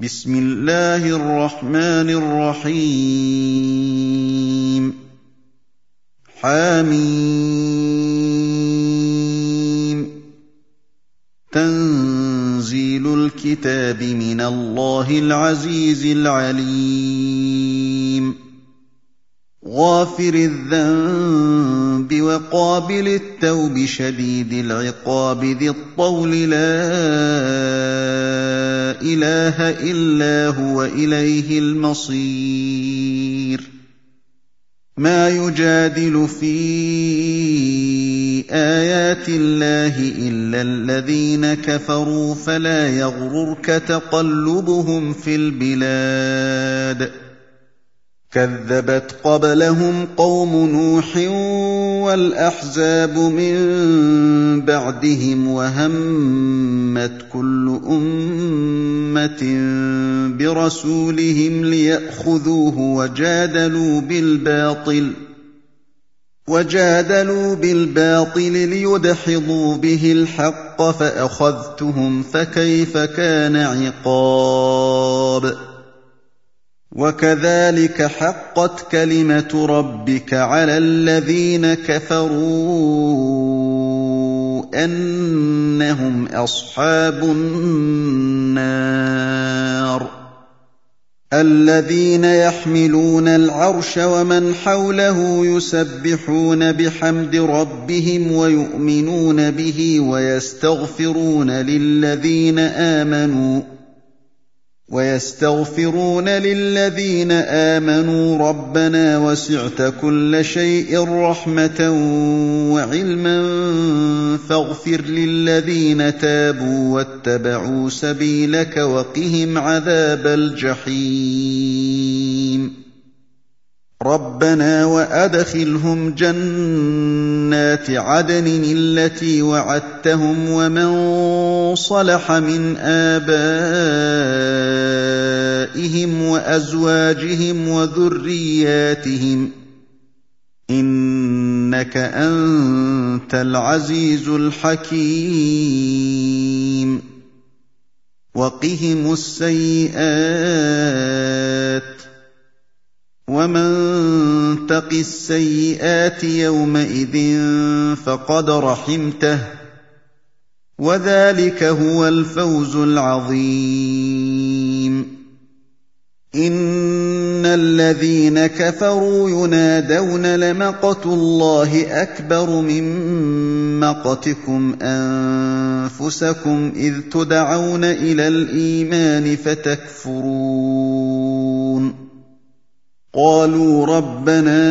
بسم الله الرحمن الرحيم حم تنزيل الكتاب من الله العزيز العليم غافر الذنب وقابل التوب شديد العقاب ذي الطول لا إله إلا هو إليه المصير ما يجادل في آيات الله إلا الذين كفروا فلا يغررك تقلبهم في البلاد كذبت قبلهم قوم نوح والأحزاب من بعدهم وهمت كل أمة برسولهم ليأخذوه وجادلوا بالباطل ليدحضوا به الحق فأخذتهم فكيف كان عقاب وكذلك حقت كلمة ربك على الذين كفروا أنهم أصحاب النار الذين يحملون العرش ومن حوله يسبحون بحمد ربهم ويؤمنون به ويستغفرون للذين آمنوا ربنا وسعت كل شيء رحمة وعلما فاغفر للذين تابوا واتبعوا سبيلك وقهم عذاب الجحيم ربنا وأدخلهم جنات عدن التي وعدتهم ومن صلح من آبائهم وأزواجهم وذرياتهم إنك أنت العزيز الحكيم وقهم السيئات ومن تق السيئات يومئذ فقد رحمته وذلك هو الفوز العظيم إن الذين كفروا ينادون لمقت الله أكبر من مقتكم أنفسكم إذ تدعون إلى الإيمان فتكفرون قالوا ربنا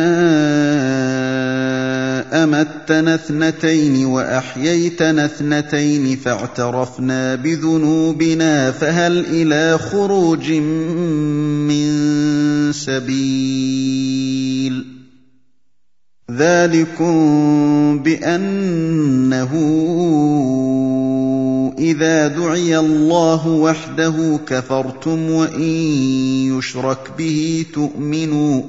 أمتنا اثنتين وأحييتنا اثنتين فاعترفنا بذنوبنا فهل إلى خروج من سبيل ذلكم بأنه إذا دعي الله وحده كفرتم وإن يشرك به تؤمنوا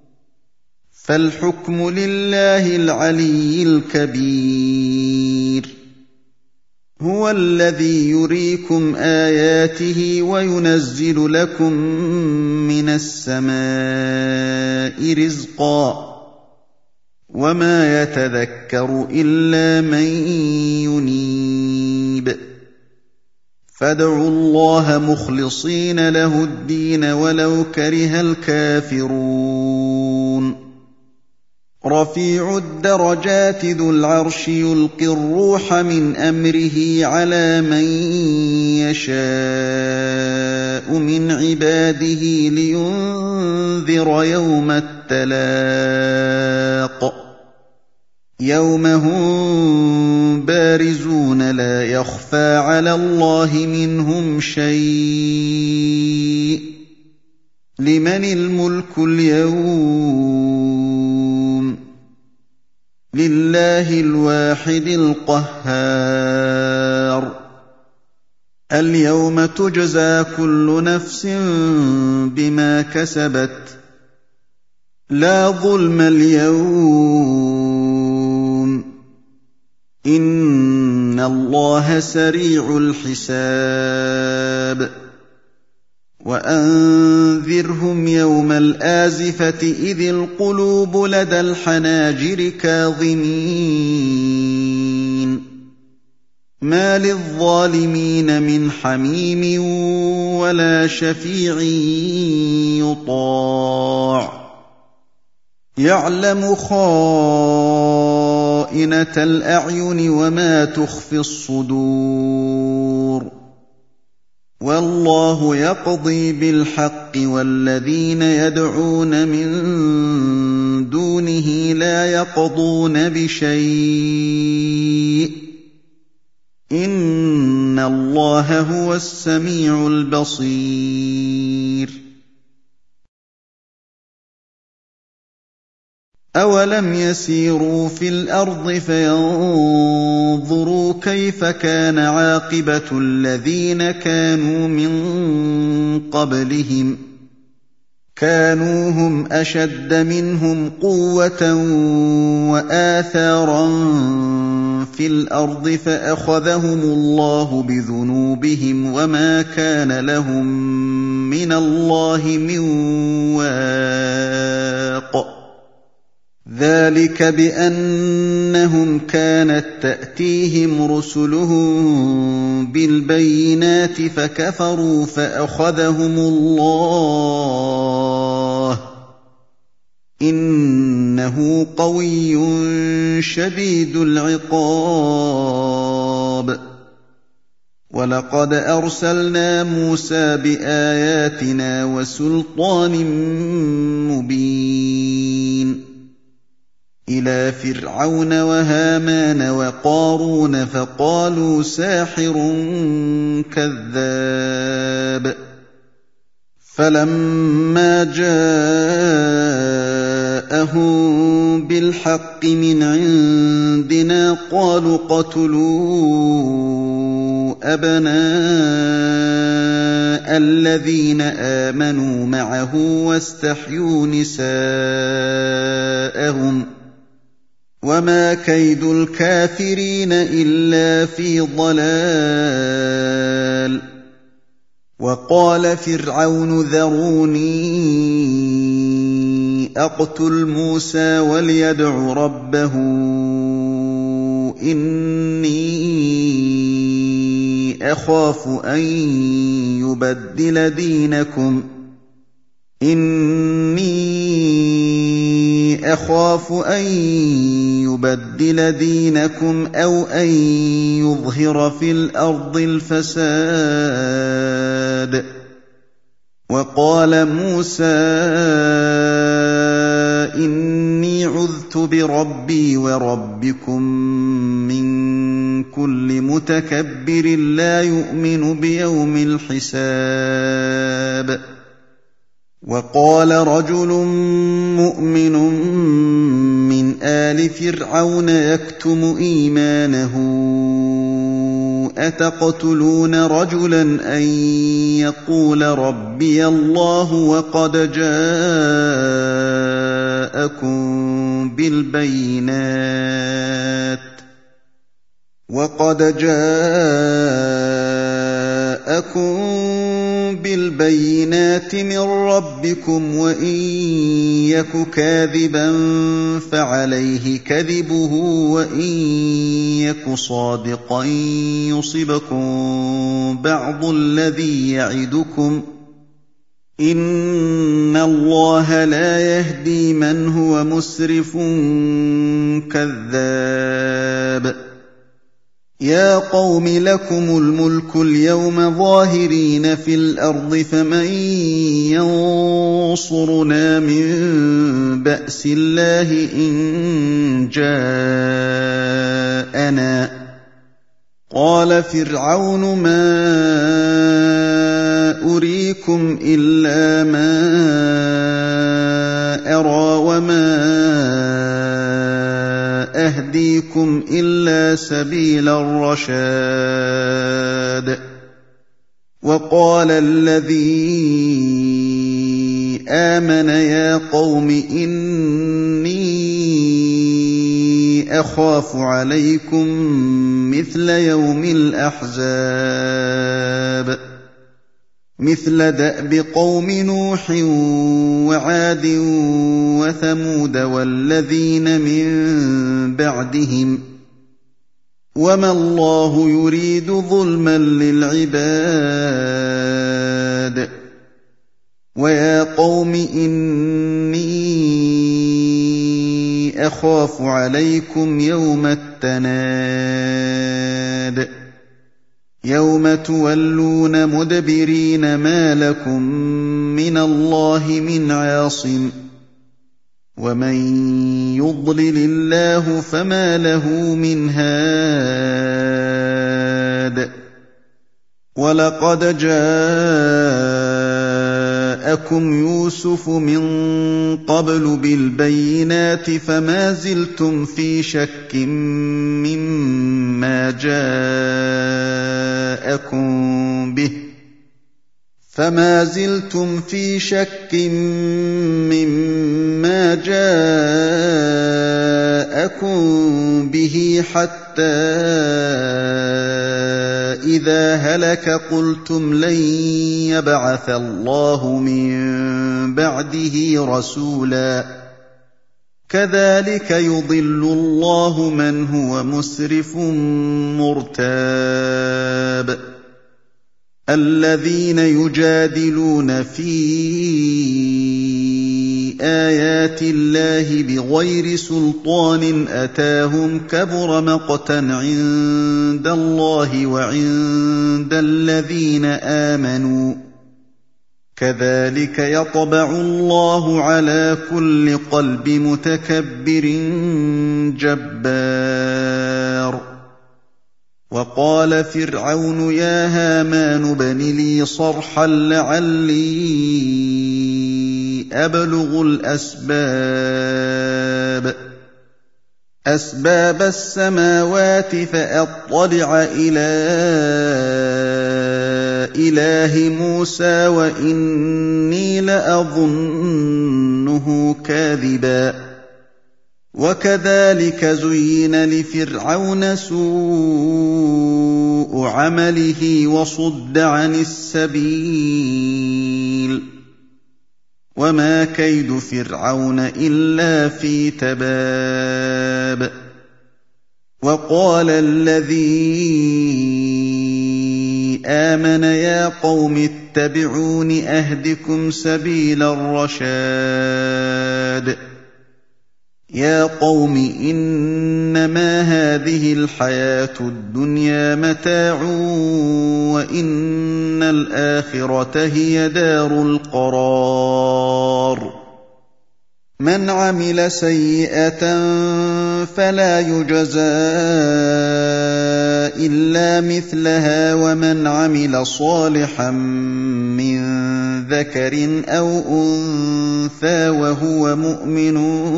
فالحكم لله العلي الكبير هو الذي يريكم آياته وينزل لكم من السماء رزقا وما يتذكر إلا من ينيب فادعوا الله مخلصين له الدين ولو كره الكافرون رفيع الدرجات ذو العرش يلقي الروح من أمره على من يشاء من عباده لينذر يوم التلاق يوم هم بارزون لا يخفى على الله منهم شيء لمن الملك اليوم لله الواحد القهار اليوم تجزى كل نفس بما كسبت لا ظلم اليوم إن الله سريع الحساب وأنذرهم يوم الآزفة إذ القلوب لدى الحناجر كاظمين ما للظالمين من حميم ولا شفيع يطاع يعلم خائنة الأعين وما تخفي الصدور والله يقضي بالحق والذين يدعون من دونه لا يقضون بشيء إن الله هو السميع البصير أولم يسيروا في الأرض فينظروا كيف كان عاقبة الذين كانوا من قبلهم كانوا هم أشد منهم قوة وآثارا في الأرض فأخذهم الله بذنوبهم وما كان لهم من الله من واق ذلك بأنهم كانت تأتيهم رسلهم بالبينات فكفروا فأخذهم الله إنه قوي شديد العقاب ولقد أرسلنا موسى بآياتنا وسلطان مبين إلى فرعون وهامان وقارون فقالوا ساحر كذاب فلما جاءهم بالحق من عندنا قالوا اقتلوا أبناء الذين آمنوا معه واستحيوا نساءهم وما كيد الكافرين إلا في ضلال وقال فرعون ذروني أقتل موسى وليدع ربه إني أخاف أن يبدل دينكم أو أن يظهر في الأرض الفساد وقال موسى إني عذت بربي وربكم من كل متكبر لا يؤمن بيوم الحساب وقال رجل مؤمن من آل فرعون يكتم إيمانه أتقتلون رجلا أن يقول ربي الله وقد جاءكم بالبينات من ربكم وإن يك كاذبا فعليه كذبه وإن يك صادقا يصبكم بعض الذي يعدكم إن الله لا يهدي من هو مسرف كذاب يا قوم لكم الملك اليوم ظاهرين في الأرض فمن ينصرنا من بأس الله إن جاءنا قال فرعون ما أريكم إلا ما أرى وما أهديكم إلا سبيل الرشاد وقال الذي آمن يا قوم إني أخاف عليكم مثل يوم الأحزاب مثل دأب قوم نوح وعاد وثمود والذين من بعدهم وما الله يريد ظلما للعباد ويا قوم إني أخاف عليكم يوم التناد يوم تولون مدبرين ما لكم من الله من عاصم ومن يضلل الله فما له من هاد ولقد جاءكم يوسف من قبل بالبينات فما زلتم في شك مما جاءكم به حتى إذا هلك قلتم لن يبعث الله من بعده رسولا كذلك يضل الله من هو مسرف مرتاب الذين يجادلون في آيات الله بغير سلطان أتاهم كبر مقتا عند الله وعند الذين آمنوا كذلك يطبع الله على كل قلب متكبر جبار وقال فرعون يا هامان ابن لي صرحا لعلي أبلغ أسباب السماوات فأطلع إلى إله موسى وإني لأظنه كاذبا وكذلك زين لفرعون سوء عمله وصد عن السبيل وما كيد فرعون إلا في تباب وقال الذي آمن يا قوم اتبعون أهدكم سبيل الرشاد يا قوم إنما هذه الحياة الدنيا متاع وإن الآخرة هي دار القرار من عمل سيئة فلا يجزى إلا مثلها ومن عمل صالحا من ذكر أو أنثى وهو مؤمن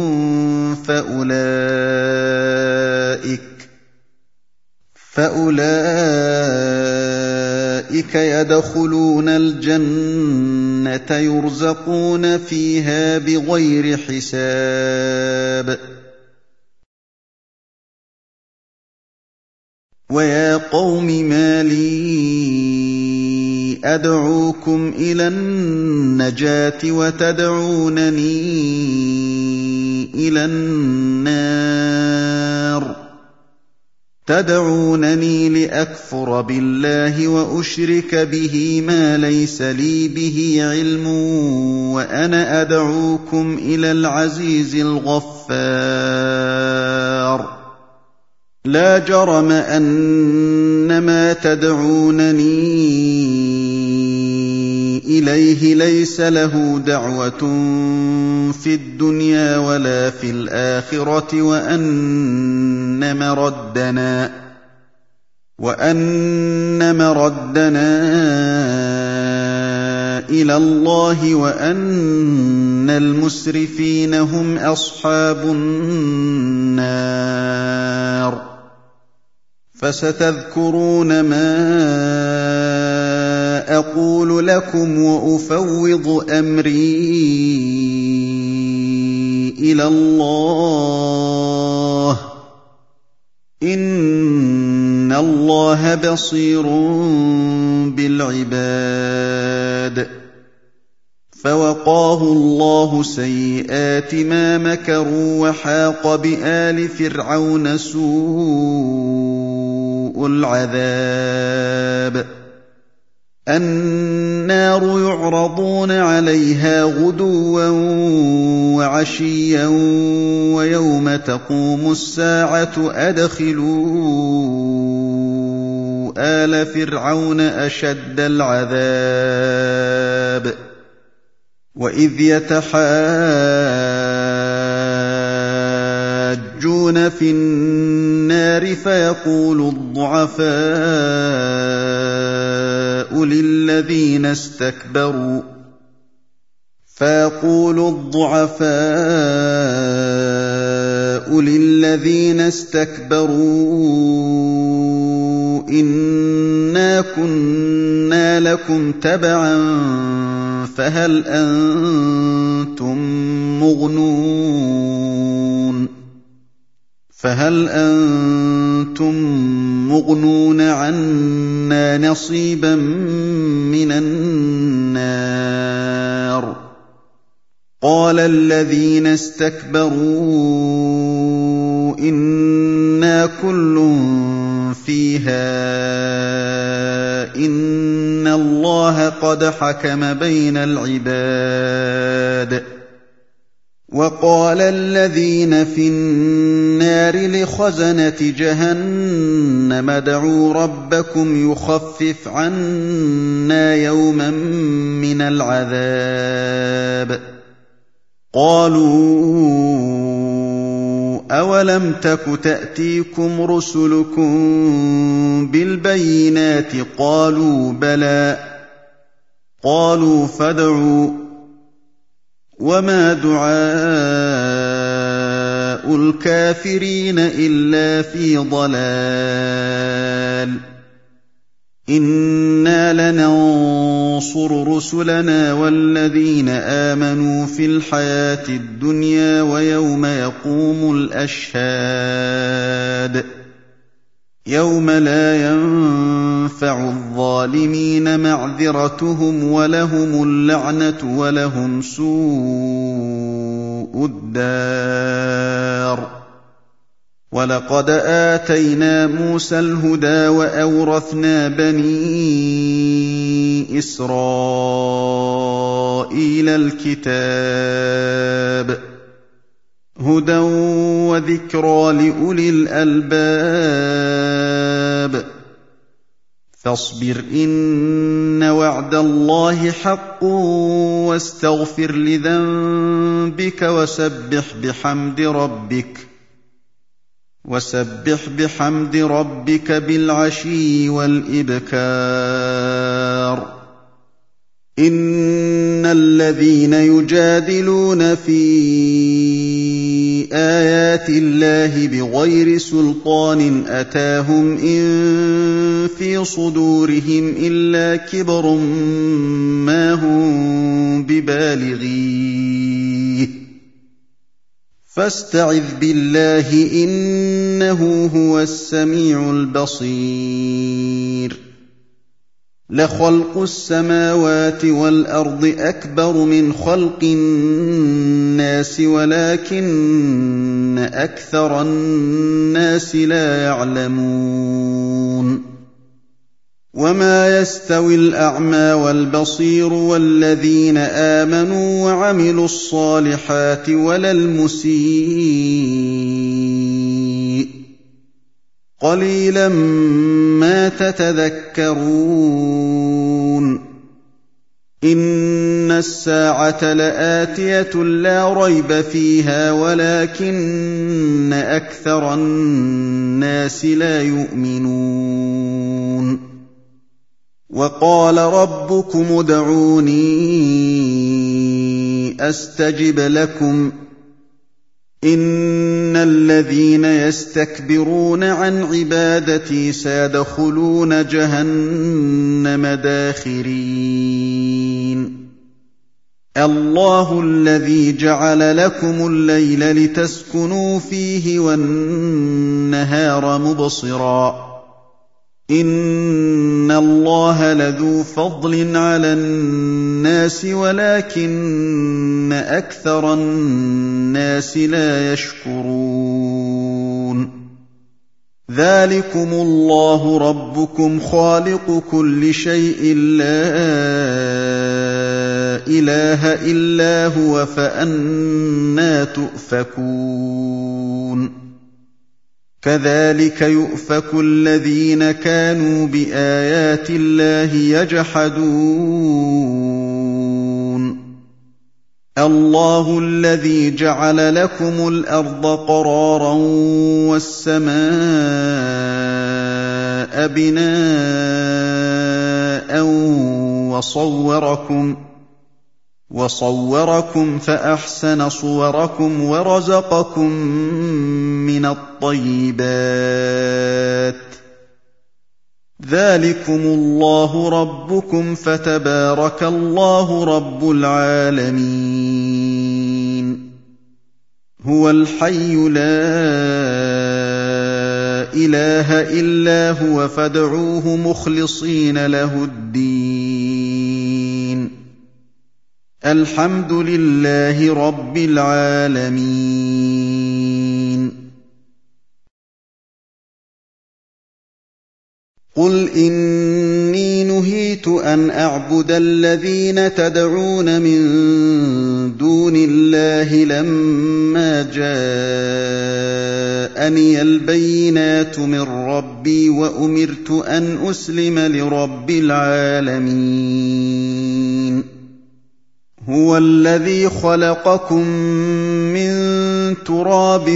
فأولئك يدخلون الجنة يرزقون فيها بغير حساب ويا قوم ما لي أدعوكم إلى النجاة وتدعونني إلى النار تدعونني لأكفر بالله وأشرك به ما ليس لي به علم وأنا أدعوكم إلى العزيز الغفار لا جرم أن ما تدعونني إليه ليس له دعوة في الدنيا ولا في الآخرة وأن مردنا إلى الله وأن المسرفين هم أصحاب النار فستذكرون ما أقول لكم وأفوض أمري إلى الله إن اللَّهَ بَصِيرٌ بِالْعِبَادِ فَوَقَاهُ اللَّهُ سَيِّئَاتِ مَا مَكَرُوا وَحَاقَ بِآلِ فِرْعَوْنَ سُوءُ الْعَذَابِ النَّارُ يُعْرَضُونَ عَلَيْهَا غُدُوًّا وَعَشِيًّا وَيَوْمَ تَقُومُ السَّاعَةُ أَدْخِلُوا آلَ فِرْعَوْنَ أَشَدَّ الْعَذَابِ وَإِذْ يَتَحَاجُّونَ فِي النَّارِ فَيَقُولُ الضُّعَفَاءُ لِلَّذِينَ اسْتَكْبَرُوا إِنَّا كُنَّا لَكُمْ تَبَعًا فَهَلْ أَنتُم مُّغْنُونَ عَنَّا نَصِيبًا مِّنَ النَّارِ قَالَ الَّذِينَ اسْتَكْبَرُوا إِنَّا كُلٌّ فِيهَا إِنَّ اللَّهَ قَدْ حَكَمَ بَيْنَ الْعِبَادِ وَقَالَ الَّذِينَ فِي النَّارِ لِخَزَنَةِ جَهَنَّمَ ادْعُوا رَبَّكُمْ يُخَفِّفْ عَنَّا يَوْمًا مِّنَ الْعَذَابِ قَالُوا أَوَلَمْ تَكُ تَأْتِيكُمْ رُسُلُكُم بِالْبَيِّنَاتِ قَالُوا بَلَىٰ قَالُوا فَادْعُوا وَمَا دُعَاءُ الْكَافِرِينَ إِلَّا فِي ضَلَالٍ إِنَّا لَنَنصُرُ رُسُلَنَا وَالَّذِينَ آمَنُوا فِي الْحَيَاةِ الدُّنْيَا وَيَوْمَ يَقُومُ الْأَشْهَادُ يَوْمَ لَا يَنفَعُ الظَّالِمِينَ مَعْذِرَتُهُمْ وَلَهُمُ اللَّعْنَةُ وَلَهُمْ سُوءُ الدَّارِ وَلَقَدْ آتَيْنَا مُوسَى الْهُدَىٰ وَأَوْرَثْنَا بَنِي إِسْرَائِيلَ الْكِتَابَ هُدًى وَذِكْرَىٰ لِأُولِي الْأَلْبَابِ فاصبر إن وعد الله حق واستغفر لذنبك وسبح بحمد ربك بالعشي والإبكار إن الذين يجادلون في آيات الله بغير سلطان أتاهم إن في صدورهم إلا كبر ما هم ببالغيه فاستعذ بالله إنه هو السميع البصير لخلق السماوات والأرض أكبر من خلق الناس ولكن أكثر الناس لا يعلمون وما يستوي الأعمى والبصير والذين آمنوا وعملوا الصالحات ولا المسيء قليلا ما تتذكرون إن الساعة لآتية لا ريب فيها ولكن أكثر الناس لا يؤمنون وقال ربكم ادعوني أستجب لكم إن الذين يستكبرون عن عبادتي سيدخلون جهنم داخرين الله الذي جعل لكم الليل لتسكنوا فيه والنهار مبصرا إِنَّ اللَّهَ لَذُو فَضْلٍ عَلَى النَّاسِ وَلَٰكِنَّ أَكْثَرَ النَّاسِ لَا يَشْكُرُونَ ذَٰلِكُمُ اللَّهُ رَبُّكُمْ خَالِقُ كُلِّ شَيْءٍ لَّا إِلَٰهَ إِلَّا هُوَ فَأَنَّىٰ تُؤْفَكُونَ كَذَٰلِكَ يُؤْفَكُ الَّذِينَ كَانُوا بِآيَاتِ اللَّهِ يَجْحَدُونَ اللَّهُ الَّذِي جَعَلَ لَكُمُ الْأَرْضَ قَرَارًا وَالسَّمَاءَ بِنَاءً وَصَوَّرَكُمْ فَأَحْسَنَ صُوَرَكُمْ وَرَزَقَكُم مِّنَ الطَّيِّبَاتِ ۚ ذَٰلِكُمُ اللَّهُ رَبُّكُمْ فَتَبَارَكَ اللَّهُ رَبُّ الْعَالَمِينَ هُوَ الْحَيُّ لَا إِلَٰهَ إِلَّا هُوَ فَادْعُوهُ مُخْلِصِينَ لَهُ الدِّينَ الْحَمْدُ لِلَّهِ رَبِّ الْعَالَمِينَ قُلْ إِنِّي نُهِيتُ أَنْ أَعْبُدَ الَّذِينَ تَدْعُونَ مِن دُونِ اللَّهِ لَمَّا جَاءَنِيَ الْبَيِّنَاتُ مِن رَّبِّي وَأُمِرْتُ أَنْ أُسْلِمَ لِرَبِّ الْعَالَمِينَ هُوَ الَّذِي خَلَقَكُم مِّن تُرَابٍ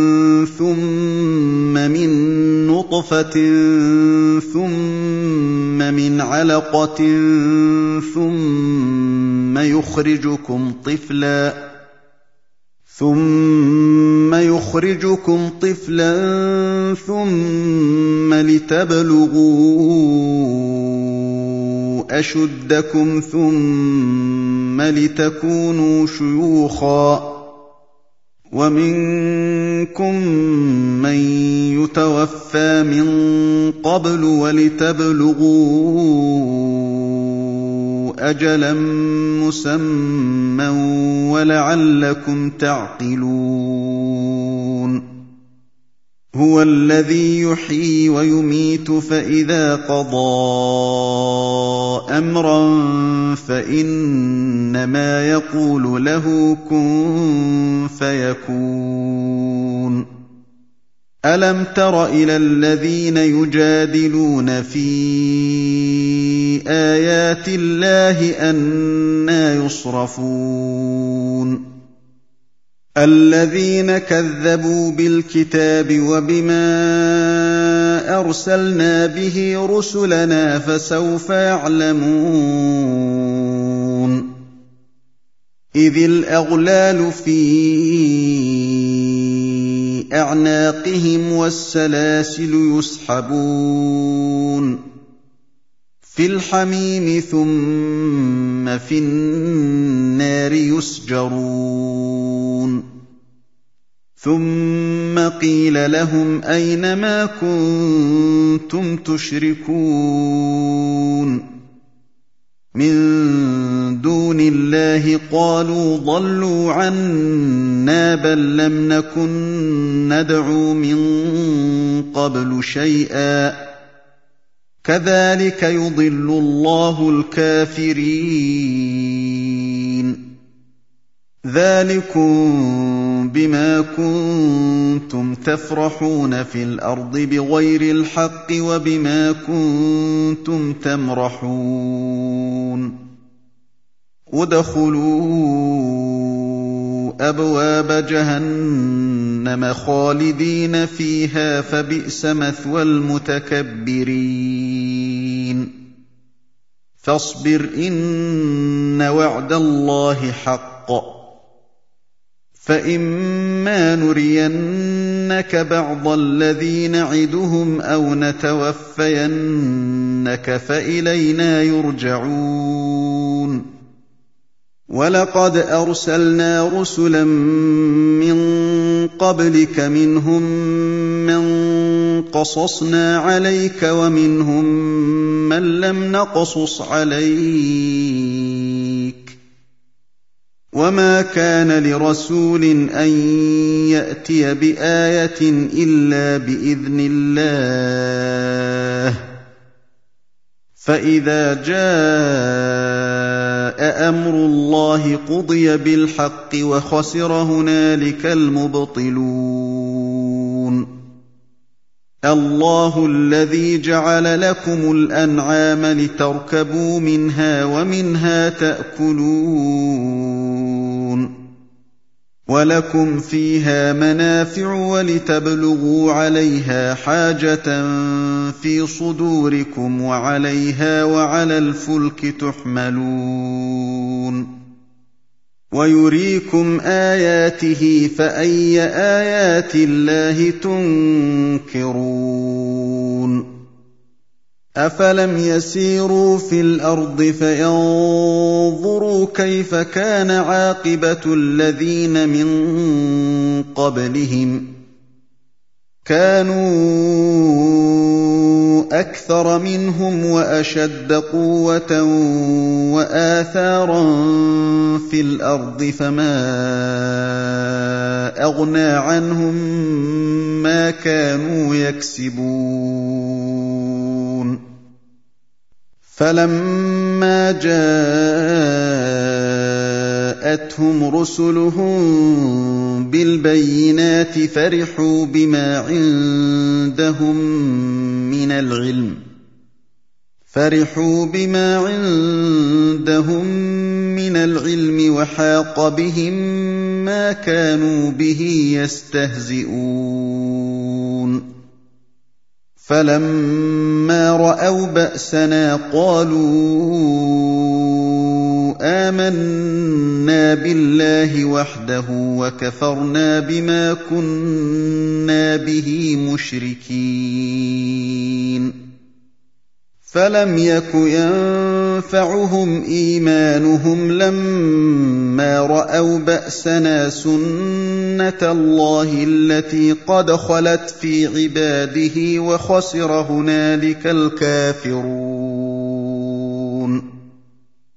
ثُمَّ مِن نُّطْفَةٍ ثُمَّ مِنْ عَلَقَةٍ ثُمَّ يُخْرِجُكُمْ طِفْلًا ثُمَّ لِتَبْلُغُوا أَشُدَّكُمْ ثُمَّ لِتَكُونُوا شُيُوخًا ۚ وَمِنكُم مَّن يُتَوَفَّىٰ مِن قَبْلُ وَلِتَبْلُغُوا أَجَلًا مُّسَمًّى وَلَعَلَّكُمْ تَعْقِلُونَ هُوَ الَّذِي يُحْيِي وَيُمِيتُ فَإِذَا قَضَىٰ أَمْرًا فَإِنَّمَا يَقُولُ لَهُ كُن فَيَكُونُ أَلَمْ تَرَ إِلَى الَّذِينَ يُجَادِلُونَ فِي آيَاتِ اللَّهِ أَنَّىٰ يُصْرَفُونَ الَّذِينَ كَذَّبُوا بِالْكِتَابِ وَبِمَا أَرْسَلْنَا بِهِ رُسُلَنَا فَسَوْفَ يَعْلَمُونَ إِذِ الْأَغْلَالُ فِي أَعْنَاقِهِمْ وَالسَّلَاسِلُ يُسْحَبُونَ فِي الْحَمِيمِ ثُمَّ فِي النَّارِ يُسْجَرُونَ ثُمَّ قِيلَ لَهُمْ أَيْنَ مَا كُنتُمْ تُشْرِكُونَ مِن دُونِ اللَّهِ قَالُوا ضَلُّوا عَنَّا بَل لَّمْ نَكُن نَّدْعُو مِن قَبْلُ شَيْئًا ۚ كَذَٰلِكَ يُضِلُّ اللَّهُ الْكَافِرِينَ ذَٰلِكُم بِمَا كُنتُمْ تَفْرَحُونَ فِي الْأَرْضِ بِغَيْرِ الْحَقِّ وَبِمَا كُنتُمْ تَمْرَحُونَ ادْخُلُوا أَبْوَابَ جَهَنَّمَ خَالِدِينَ فِيهَا فَبِئْسَ مَثْوَى الْمُتَكَبِّرِينَ فَاصْبِرْ إِنَّ وَعْدَ اللَّهِ حَقٌّ فَإِمَّا نُرِيَنَّكَ بَعْضَ الَّذِي نَعِدُهُمْ أَوْ نَتَوَفَّيَنَّكَ فَإِلَيْنَا يُرْجَعُونَ وَلَقَدْ أَرْسَلْنَا رُسُلًا مِّن قَبْلِكَ مِنْهُم مَّن قَصَصْنَا عَلَيْكَ وَمِنْهُم مَّن لَّمْ نَقْصُصْ عَلَيْكَ ۗ وَمَا كَانَ لِرَسُولٍ أَن يَأْتِيَ بِآيَةٍ إِلَّا بِإِذْنِ اللَّهِ ۚ فَإِذَا جَاءَ أَمْرُ اللَّهِ قُضِيَ بِالْحَقِّ وَخَسِرَ هُنَالِكَ الْمُبْطِلُونَ اللَّهُ الَّذِي جَعَلَ لَكُمُ الْأَنْعَامَ لِتَرْكَبُوا مِنْهَا وَمِنْهَا تَأْكُلُونَ وَلَكُمْ فِيهَا مَنَافِعُ وَلِتَبْلُغُوا عَلَيْهَا حَاجَةً فِي صُدُورِكُمْ وَعَلَيْهَا وَعَلَى الْفُلْكِ تُحْمَلُونَ وَيُرِيكُمْ آيَاتِهِ فَأَيَّ آيَاتِ اللَّهِ تُنكِرُونَ أَفَلَمْ يَسِيرُوا فِي الْأَرْضِ فَيَنظُرُوا كَيْفَ كَانَ عَاقِبَةُ الَّذِينَ مِن قَبْلِهِمْ ۚ كَانُوا أَكْثَرَ مِنْهُمْ وَأَشَدَّ قُوَّةً وَآثَارًا فِي الْأَرْضِ فَمَا أَغْنَىٰ عَنْهُم مَّا كَانُوا يَكْسِبُونَ فَلَمَّا جَاءَتْهُمْ رُسُلُهُم بِالْبَيِّنَاتِ فَرِحُوا بِمَا عِندَهُم مِّنَ الْعِلْمِ وَحَاقَ بِهِم مَّا كَانُوا بِهِ يَسْتَهْزِئُونَ فَلَمَّا رَأَوْا بَأْسَنَا قَالُوا آمَنَّا بِاللَّهِ وَحْدَهُ وَكَفَرْنَا بِمَا كُنَّا بِهِ مُشْرِكِينَ فَلَمْ يَكُ يَنفَعُهُمْ إِيمَانُهُمْ لَمَّا رَأَوْا بَأْسَنَا سُنَّتَ اللَّهِ الَّتِي قَدْ خَلَتْ فِي عِبَادِهِ وَخَسِرَ هُنَالِكَ الْكَافِرُونَ